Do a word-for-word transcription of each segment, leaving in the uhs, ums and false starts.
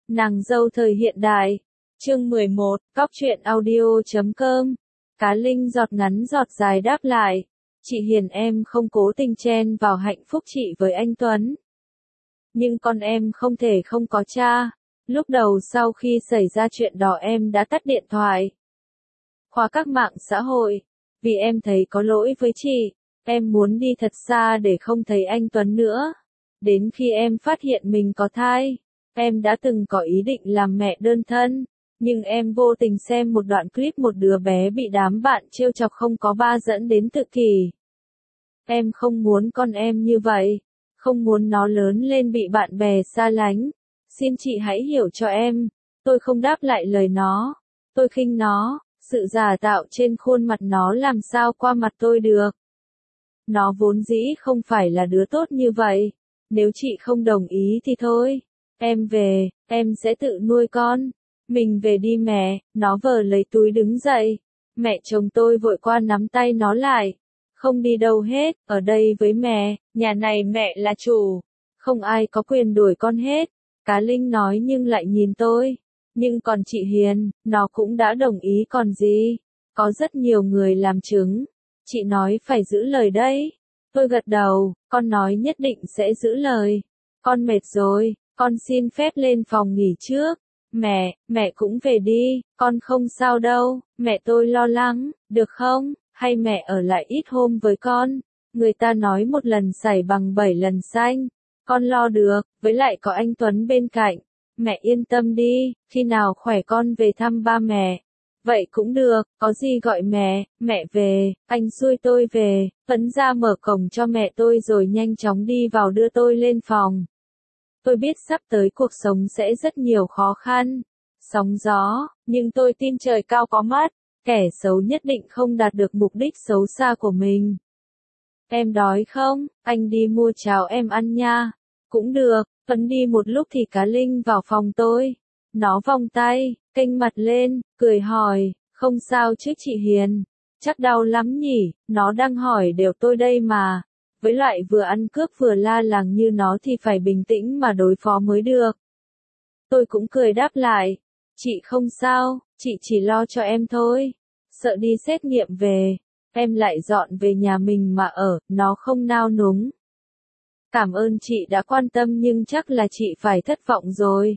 Nàng dâu thời hiện đại. Chương mười một, cóc truyện audio chấm com. Cá Linh giọt ngắn giọt dài đáp lại. Chị Hiền em không cố tình chen vào hạnh phúc chị với anh Tuấn. Nhưng con em không thể không có cha. Lúc đầu sau khi xảy ra chuyện đó em đã tắt điện thoại, khóa các mạng xã hội. Vì em thấy có lỗi với chị. Em muốn đi thật xa để không thấy anh Tuấn nữa. Đến khi em phát hiện mình có thai, em đã từng có ý định làm mẹ đơn thân. Nhưng em vô tình xem một đoạn clip một đứa bé bị đám bạn trêu chọc không có ba dẫn đến tự kỷ. Em không muốn con em như vậy. Không muốn nó lớn lên bị bạn bè xa lánh. Xin chị hãy hiểu cho em. Tôi không đáp lại lời nó. Tôi khinh nó. Sự giả tạo trên khuôn mặt nó làm sao qua mặt tôi được. Nó vốn dĩ không phải là đứa tốt như vậy. Nếu chị không đồng ý thì thôi. Em về, em sẽ tự nuôi con. Mình về đi mẹ. Nó vờ lấy túi đứng dậy. Mẹ chồng tôi vội qua nắm tay nó lại. Không đi đâu hết, ở đây với mẹ, nhà này mẹ là chủ. Không ai có quyền đuổi con hết. Cá Linh nói nhưng lại nhìn tôi. Nhưng còn chị Hiền, nó cũng đã đồng ý còn gì. Có rất nhiều người làm chứng. Chị nói phải giữ lời đấy. Tôi gật đầu, con nói nhất định sẽ giữ lời. Con mệt rồi, con xin phép lên phòng nghỉ trước. Mẹ, mẹ cũng về đi, con không sao đâu, mẹ tôi lo lắng, được không? Hay mẹ ở lại ít hôm với con? Người ta nói một lần sảy bằng bảy lần xanh. Con lo được, với lại có anh Tuấn bên cạnh. Mẹ yên tâm đi, khi nào khỏe con về thăm ba mẹ. Vậy cũng được, có gì gọi mẹ, mẹ về, anh xui tôi về. Tuấn ra mở cổng cho mẹ tôi rồi nhanh chóng đi vào đưa tôi lên phòng. Tôi biết sắp tới cuộc sống sẽ rất nhiều khó khăn, sóng gió, nhưng tôi tin trời cao có mắt. Kẻ xấu nhất định không đạt được mục đích xấu xa của mình. Em đói không? Anh đi mua cháo em ăn nha. Cũng được. Tuấn đi một lúc thì Cá Linh vào phòng tôi. Nó vòng tay, kênh mặt lên, cười hỏi, không sao chứ chị Hiền? Chắc đau lắm nhỉ, nó đang hỏi đều tôi đây mà. Với lại vừa ăn cướp vừa la làng như nó thì phải bình tĩnh mà đối phó mới được. Tôi cũng cười đáp lại. Chị không sao, chị chỉ lo cho em thôi. Sợ đi xét nghiệm về, em lại dọn về nhà mình mà ở, nó không nao núng. Cảm ơn chị đã quan tâm nhưng chắc là chị phải thất vọng rồi.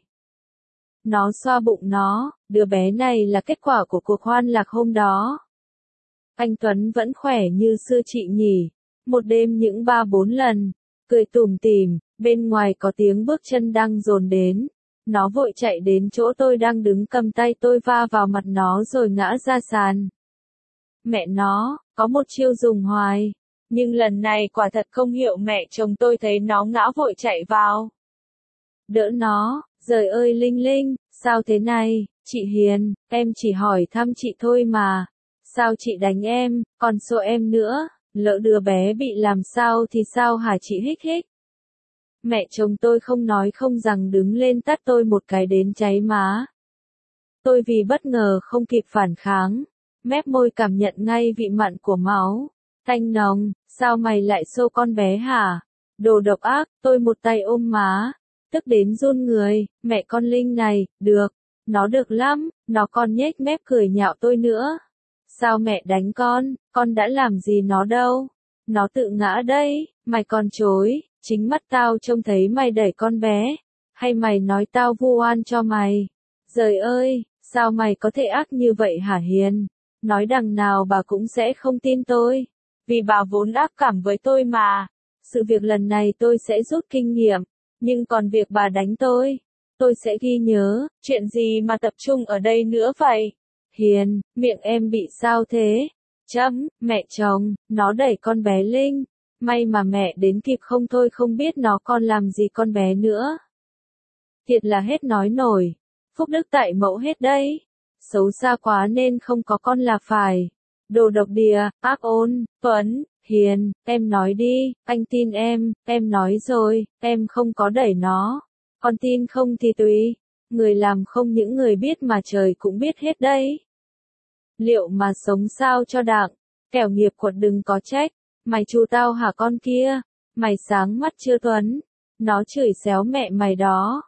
Nó xoa bụng nó, đứa bé này là kết quả của cuộc hoan lạc hôm đó. Anh Tuấn vẫn khỏe như xưa chị nhỉ, một đêm những ba bốn lần, cười tủm tỉm, bên ngoài có tiếng bước chân đang dồn đến. Nó vội chạy đến chỗ tôi đang đứng cầm tay tôi va vào mặt nó rồi ngã ra sàn. Mẹ nó, có một chiêu dùng hoài. Nhưng lần này quả thật không hiệu mẹ chồng tôi thấy nó ngã vội chạy vào. Đỡ nó, giời ơi Linh Linh, sao thế này, chị Hiền, em chỉ hỏi thăm chị thôi mà. Sao chị đánh em, còn xô em nữa, lỡ đứa bé bị làm sao thì sao hả chị hích hích. Mẹ chồng tôi không nói không rằng đứng lên tát tôi một cái đến cháy má. Tôi vì bất ngờ không kịp phản kháng, mép môi cảm nhận ngay vị mặn của máu. Tanh nồng, sao mày lại xô con bé hả? Đồ độc ác, tôi một tay ôm má, tức đến run người, mẹ con Linh này, được, nó được lắm, nó còn nhếch mép cười nhạo tôi nữa. Sao mẹ đánh con, con đã làm gì nó đâu? Nó tự ngã đây, mày còn chối. Chính mắt tao trông thấy mày đẩy con bé. Hay mày nói tao vu oan cho mày? Giời ơi, sao mày có thể ác như vậy hả Hiền? Nói đằng nào bà cũng sẽ không tin tôi. Vì bà vốn ác cảm với tôi mà. Sự việc lần này tôi sẽ rút kinh nghiệm. Nhưng còn việc bà đánh tôi, tôi sẽ ghi nhớ. Chuyện gì mà tập trung ở đây nữa vậy? Hiền, miệng em bị sao thế? Chấm, mẹ chồng, nó đẩy con bé Linh. May mà mẹ đến kịp không thôi không biết nó còn làm gì con bé nữa. Thiệt là hết nói nổi. Phúc đức tại mẫu hết đấy. Xấu xa quá nên không có con là phải. Đồ độc địa, ác ôn, Tuấn, Hiền, em nói đi, anh tin em, em nói rồi, em không có đẩy nó. Con tin không thì tùy. Người làm không những người biết mà trời cũng biết hết đấy. Liệu mà sống sao cho đặng, kẻo nghiệp quật đừng có trách. Mày chù tao hả con kia? Mày sáng mắt chưa Tuấn? Nó chửi xéo mẹ mày đó.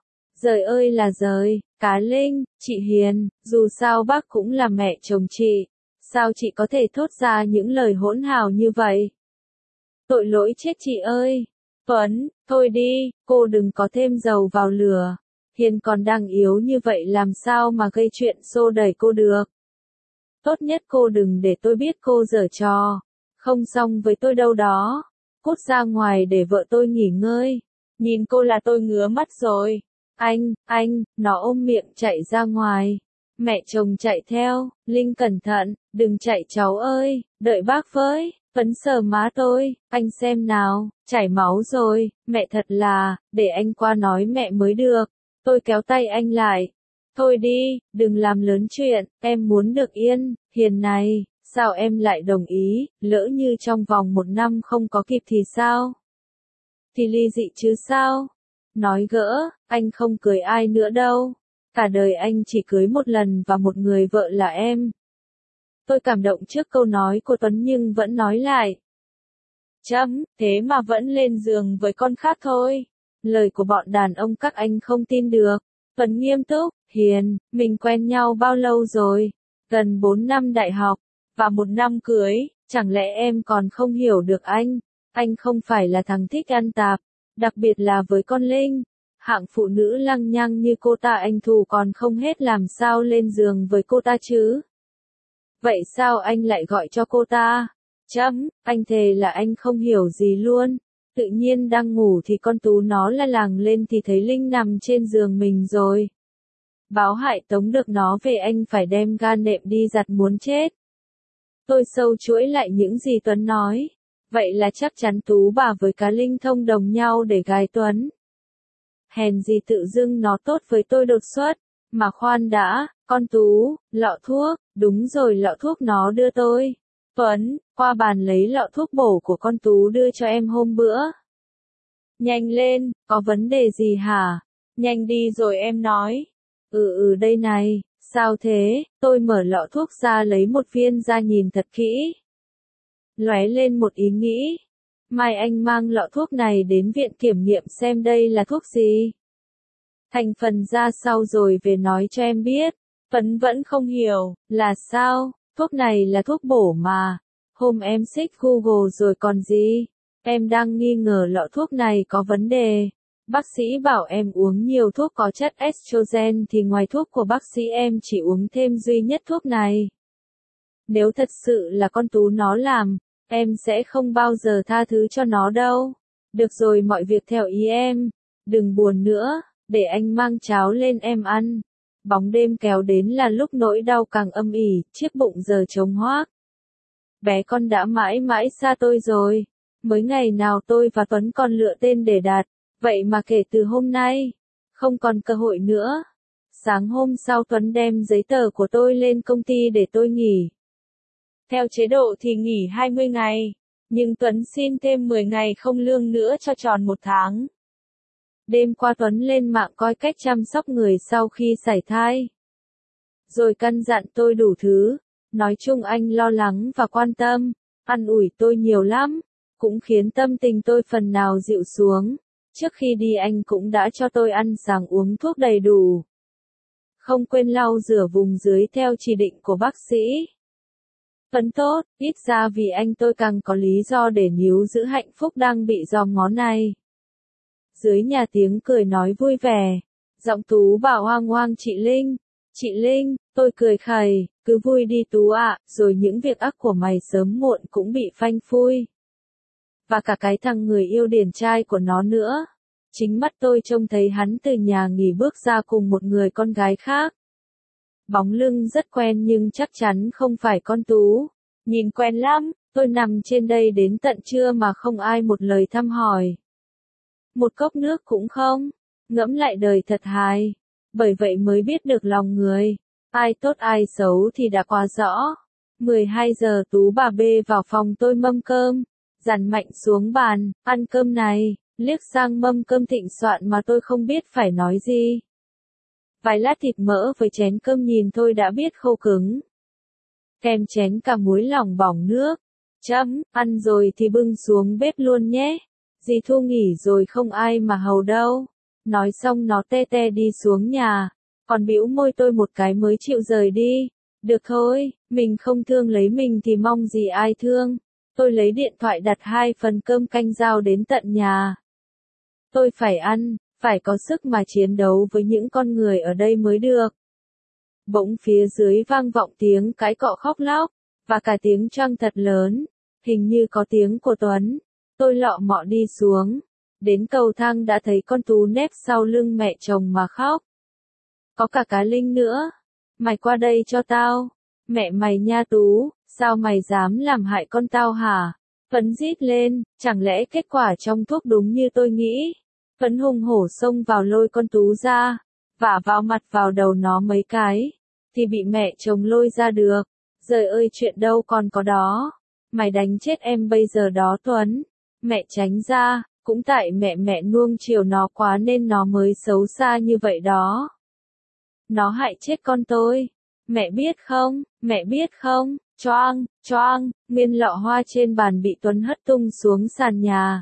Giời ơi là giời, Cá Linh, chị Hiền, dù sao bác cũng là mẹ chồng chị. Sao chị có thể thốt ra những lời hỗn hào như vậy? Tội lỗi chết chị ơi. Tuấn, thôi đi, cô đừng có thêm dầu vào lửa. Hiền còn đang yếu như vậy làm sao mà gây chuyện xô đẩy cô được. Tốt nhất cô đừng để tôi biết cô giở trò. Không xong với tôi đâu đó. Cút ra ngoài để vợ tôi nghỉ ngơi. Nhìn cô là tôi ngứa mắt rồi. Anh, anh, nó ôm miệng chạy ra ngoài. Mẹ chồng chạy theo, Linh cẩn thận, đừng chạy cháu ơi, đợi bác với. Phấn sờ má tôi, anh xem nào, chảy máu rồi, mẹ thật là, để anh qua nói mẹ mới được. Tôi kéo tay anh lại. Thôi đi, đừng làm lớn chuyện, em muốn được yên. Hiền này, sao em lại đồng ý, lỡ như trong vòng một năm không có kịp thì sao? Thì ly dị chứ sao? Nói gỡ, anh không cưới ai nữa đâu. Cả đời anh chỉ cưới một lần và một người vợ là em. Tôi cảm động trước câu nói của Tuấn nhưng vẫn nói lại. Chấm, thế mà vẫn lên giường với con khác thôi. Lời của bọn đàn ông các anh không tin được. Tuấn nghiêm túc, Hiền, mình quen nhau bao lâu rồi? Gần bốn năm đại học, và một năm cưới, chẳng lẽ em còn không hiểu được anh? Anh không phải là thằng thích ăn tạp, đặc biệt là với con Linh. Hạng phụ nữ lăng nhăng như cô ta anh thù còn không hết làm sao lên giường với cô ta chứ? Vậy sao anh lại gọi cho cô ta? Chấm, anh thề là anh không hiểu gì luôn. Tự nhiên đang ngủ thì con Tú nó la làng lên thì thấy Linh nằm trên giường mình rồi. Báo hại tống được nó về anh phải đem ga nệm đi giặt muốn chết. Tôi sâu chuỗi lại những gì Tuấn nói. Vậy là chắc chắn Tú bà với Cá Linh thông đồng nhau để gài Tuấn. Hèn gì tự dưng nó tốt với tôi đột xuất. Mà khoan đã, con Tú, lọ thuốc, đúng rồi lọ thuốc nó đưa tôi. Tuấn, qua bàn lấy lọ thuốc bổ của con Tú đưa cho em hôm bữa. Nhanh lên, có vấn đề gì hả? Nhanh đi rồi em nói. Ừ ừ đây này, sao thế? Tôi mở lọ thuốc ra lấy một viên ra nhìn thật kỹ. Lóe lên một ý nghĩ. Mai anh mang lọ thuốc này đến viện kiểm nghiệm xem đây là thuốc gì. Thành phần ra sau rồi về nói cho em biết. Tuấn vẫn không hiểu, là sao? Thuốc này là thuốc bổ mà. Hôm em xích Google rồi còn gì? Em đang nghi ngờ lọ thuốc này có vấn đề. Bác sĩ bảo em uống nhiều thuốc có chất estrogen thì ngoài thuốc của bác sĩ em chỉ uống thêm duy nhất thuốc này. Nếu thật sự là con Tú nó làm, em sẽ không bao giờ tha thứ cho nó đâu. Được rồi mọi việc theo ý em. Đừng buồn nữa, để anh mang cháo lên em ăn. Bóng đêm kéo đến là lúc nỗi đau càng âm ỉ, chiếc bụng giờ trống hoác. Bé con đã mãi mãi xa tôi rồi. Mới ngày nào tôi và Tuấn còn lựa tên để đặt. Vậy mà kể từ hôm nay, không còn cơ hội nữa. Sáng hôm sau Tuấn đem giấy tờ của tôi lên công ty để tôi nghỉ. Theo chế độ thì nghỉ hai mươi ngày, nhưng Tuấn xin thêm mười ngày không lương nữa cho tròn một tháng. Đêm qua Tuấn lên mạng coi cách chăm sóc người sau khi sảy thai. Rồi căn dặn tôi đủ thứ, nói chung anh lo lắng và quan tâm, an ủi tôi nhiều lắm, cũng khiến tâm tình tôi phần nào dịu xuống. Trước khi đi anh cũng đã cho tôi ăn sáng uống thuốc đầy đủ. Không quên lau rửa vùng dưới theo chỉ định của bác sĩ. Tuấn tốt, ít ra vì anh tôi càng có lý do để níu giữ hạnh phúc đang bị giòm ngó này. Dưới nhà tiếng cười nói vui vẻ. Giọng Tú bảo hoang hoang chị Linh. Chị Linh, tôi cười khẩy, cứ vui đi Tú ạ, rồi những việc ác của mày sớm muộn cũng bị phanh phui. Và cả cái thằng người yêu điển trai của nó nữa. Chính mắt tôi trông thấy hắn từ nhà nghỉ bước ra cùng một người con gái khác. Bóng lưng rất quen nhưng chắc chắn không phải con Tú. Nhìn quen lắm, tôi nằm trên đây đến tận trưa mà không ai một lời thăm hỏi. Một cốc nước cũng không. Ngẫm lại đời thật hài. Bởi vậy mới biết được lòng người. Ai tốt ai xấu thì đã quá rõ. mười hai giờ Tú bà bê vào phòng tôi mâm cơm. Dàn mạnh xuống bàn, ăn cơm này. Liếc sang mâm cơm thịnh soạn mà tôi không biết phải nói gì. Vài lát thịt mỡ với chén cơm nhìn thôi đã biết khô cứng. Kèm chén cả muối lỏng bỏng nước. Chấm, ăn rồi thì bưng xuống bếp luôn nhé. Dì Thu nghỉ rồi không ai mà hầu đâu. Nói xong nó tê tê đi xuống nhà, còn bĩu môi tôi một cái mới chịu rời đi. Được thôi, mình không thương lấy mình thì mong gì ai thương. Tôi lấy điện thoại đặt hai phần cơm canh giao đến tận nhà. Tôi phải ăn, phải có sức mà chiến đấu với những con người ở đây mới được. Bỗng phía dưới vang vọng tiếng cái cọ khóc lóc, và cả tiếng choang thật lớn, hình như có tiếng của Tuấn. Tôi lọ mọ đi xuống, đến cầu thang đã thấy con Tú nép sau lưng mẹ chồng mà khóc. Có cả cá Linh nữa. Mày qua đây cho tao. Mẹ mày nha Tú, sao mày dám làm hại con tao hả? Phấn rít lên, chẳng lẽ kết quả trong thuốc đúng như tôi nghĩ? Phấn hùng hổ xông vào lôi con Tú ra, vả vào mặt vào đầu nó mấy cái, thì bị mẹ chồng lôi ra được. Giời ơi chuyện đâu còn có đó. Mày đánh chết em bây giờ đó Tuấn. Mẹ tránh ra, cũng tại mẹ mẹ nuông chiều nó quá nên nó mới xấu xa như vậy đó. Nó hại chết con tôi. Mẹ biết không, mẹ biết không, choang, choang, nguyên lọ hoa trên bàn bị Tuấn hất tung xuống sàn nhà.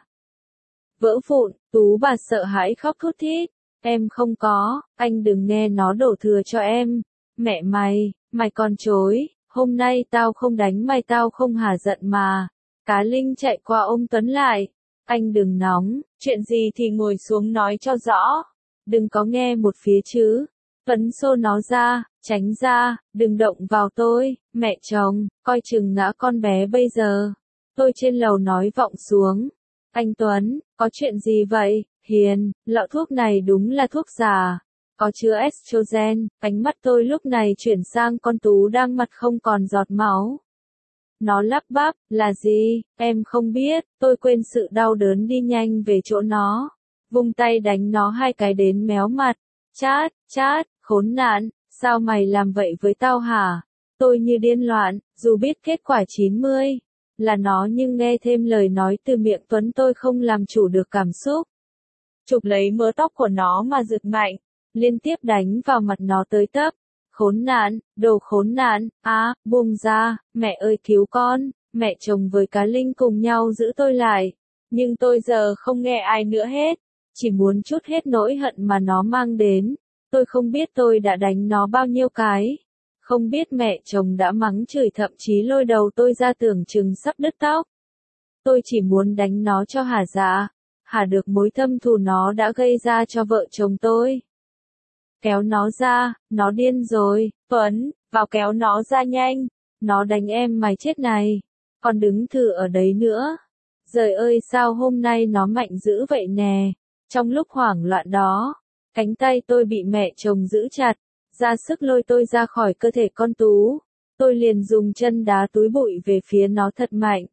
Vỡ vụn, Tú bà sợ hãi khóc thút thít. Em không có, anh đừng nghe nó đổ thừa cho em. Mẹ mày, mày còn chối, hôm nay tao không đánh mày tao không hả giận mà. Cá Linh chạy qua ôm Tuấn lại. Anh đừng nóng, chuyện gì thì ngồi xuống nói cho rõ. Đừng có nghe một phía chứ. Tuấn xô nó ra, tránh ra, đừng động vào tôi, mẹ chồng, coi chừng ngã con bé bây giờ. Tôi trên lầu nói vọng xuống. Anh Tuấn, có chuyện gì vậy? Hiền, lọ thuốc này đúng là thuốc giả. Có chứa estrogen. Ánh mắt tôi lúc này chuyển sang con Tú đang mặt không còn giọt máu. Nó lắp bắp, là gì? Em không biết, tôi quên sự đau đớn đi nhanh về chỗ nó. Vung tay đánh nó hai cái đến méo mặt. Chát, chát, khốn nạn, sao mày làm vậy với tao hả? Tôi như điên loạn, dù biết kết quả chín mươi là nó nhưng nghe thêm lời nói từ miệng Tuấn tôi không làm chủ được cảm xúc. Chụp lấy mớ tóc của nó mà giật mạnh, liên tiếp đánh vào mặt nó tới tấp. Khốn nạn, đồ khốn nạn, á, buông ra, mẹ ơi cứu con, mẹ chồng với cá Linh cùng nhau giữ tôi lại. Nhưng tôi giờ không nghe ai nữa hết, chỉ muốn trút hết nỗi hận mà nó mang đến. Tôi không biết tôi đã đánh nó bao nhiêu cái. Không biết mẹ chồng đã mắng chửi thậm chí lôi đầu tôi ra tưởng chừng sắp đứt tóc. Tôi chỉ muốn đánh nó cho hả dạ, hả được mối thâm thù nó đã gây ra cho vợ chồng tôi. Kéo nó ra, nó điên rồi, Tuấn, vào kéo nó ra nhanh, nó đánh em mày chết này, còn đứng thử ở đấy nữa. Giời ơi sao hôm nay nó mạnh dữ vậy nè, trong lúc hoảng loạn đó, cánh tay tôi bị mẹ chồng giữ chặt, ra sức lôi tôi ra khỏi cơ thể con Tú, tôi liền dùng chân đá túi bụi về phía nó thật mạnh.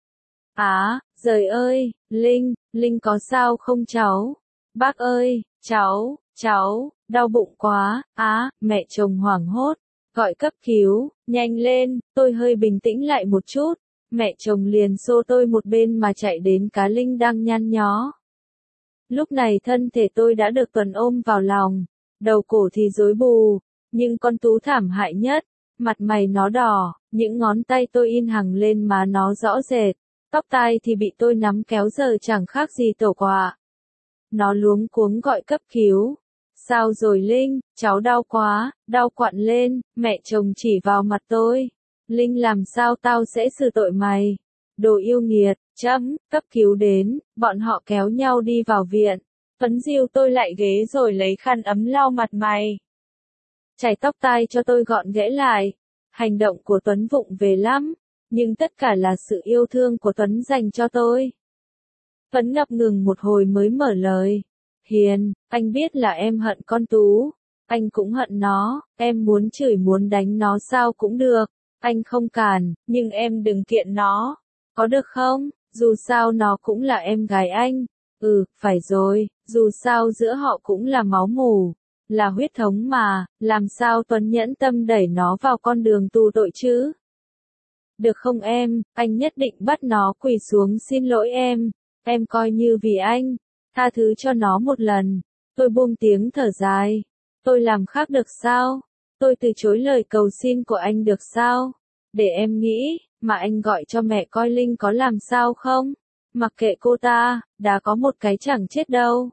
Á, giời ơi, Linh, Linh có sao không cháu? Bác ơi, cháu, cháu, đau bụng quá, á, mẹ chồng hoảng hốt, gọi cấp cứu, nhanh lên, tôi hơi bình tĩnh lại một chút, mẹ chồng liền xô tôi một bên mà chạy đến cá Linh đang nhăn nhó. Lúc này thân thể tôi đã được Tuấn ôm vào lòng, đầu cổ thì rối bù, nhưng con Tú thảm hại nhất, mặt mày nó đỏ, những ngón tay tôi in hằng lên má nó rõ rệt, tóc tai thì bị tôi nắm kéo giờ chẳng khác gì tổ quạ. Nó luống cuống gọi cấp cứu. Sao rồi Linh, cháu đau quá, đau quặn lên, mẹ chồng chỉ vào mặt tôi. Linh làm sao tao sẽ xử tội mày? Đồ yêu nghiệt, chấm, cấp cứu đến, bọn họ kéo nhau đi vào viện. Tuấn dìu tôi lại ghế rồi lấy khăn ấm lau mặt mày. Chải tóc tai cho tôi gọn ghẽ lại. Hành động của Tuấn vụng về lắm, nhưng tất cả là sự yêu thương của Tuấn dành cho tôi. Tuấn ngập ngừng một hồi mới mở lời. Hiền, anh biết là em hận con Tú, anh cũng hận nó, em muốn chửi muốn đánh nó sao cũng được, anh không cản, nhưng em đừng kiện nó, có được không, dù sao nó cũng là em gái anh, ừ, phải rồi, dù sao giữa họ cũng là máu mủ, là huyết thống mà, làm sao Tuấn nhẫn tâm đẩy nó vào con đường tù tội chứ? Được không em, anh nhất định bắt nó quỳ xuống xin lỗi em, em coi như vì anh. Tha thứ cho nó một lần. Tôi buông tiếng thở dài. Tôi làm khác được sao? Tôi từ chối lời cầu xin của anh được sao? Để em nghĩ, mà anh gọi cho mẹ coi Linh có làm sao không? Mặc kệ cô ta, đã có một cái chẳng chết đâu.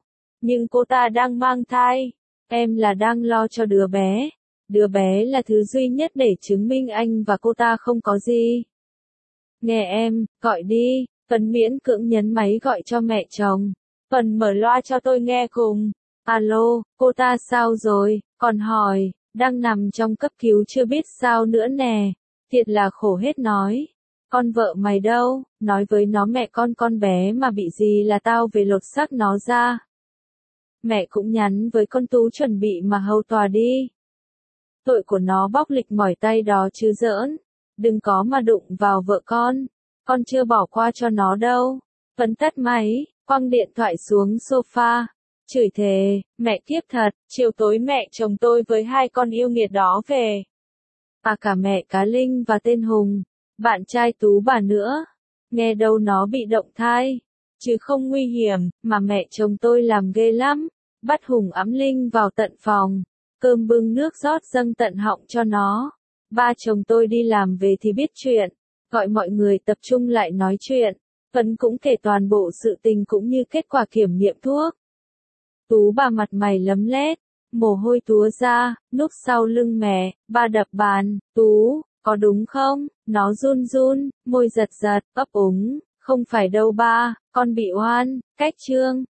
Nhưng cô ta đang mang thai. Em là đang lo cho đứa bé. Đứa bé là thứ duy nhất để chứng minh anh và cô ta không có gì. Nghe em, gọi đi. Tuấn miễn cưỡng nhấn máy gọi cho mẹ chồng. Phần mở loa cho tôi nghe cùng. Alo, cô ta sao rồi? Còn hỏi, đang nằm trong cấp cứu chưa biết sao nữa nè. Thiệt là khổ hết nói. Con vợ mày đâu? Nói với nó mẹ con con bé mà bị gì là tao về lột xác nó ra. Mẹ cũng nhắn với con Tú chuẩn bị mà hầu tòa đi. Tội của nó bóc lịch mỏi tay đó chứ giỡn. Đừng có mà đụng vào vợ con. Con chưa bỏ qua cho nó đâu. Vẫn tắt máy, quăng điện thoại xuống sofa. Chửi thề, mẹ kiếp thật, chiều tối mẹ chồng tôi với hai con yêu nghiệt đó về. À cả mẹ cá Linh và tên Hùng, bạn trai Tú bà nữa. Nghe đâu nó bị động thai, chứ không nguy hiểm, mà mẹ chồng tôi làm ghê lắm. Bắt Hùng ẵm Linh vào tận phòng, cơm bưng nước rót dâng tận họng cho nó. Ba chồng tôi đi làm về thì biết chuyện, gọi mọi người tập trung lại nói chuyện. Vẫn cũng kể toàn bộ sự tình cũng như kết quả kiểm nghiệm thuốc. Tú bà mặt mày lấm lét, mồ hôi túa ra, núp sau lưng mẹ, ba đập bàn. Tú, có đúng không? Nó run run, môi giật giật, ấp úng. Không phải đâu ba, con bị oan, cách trương.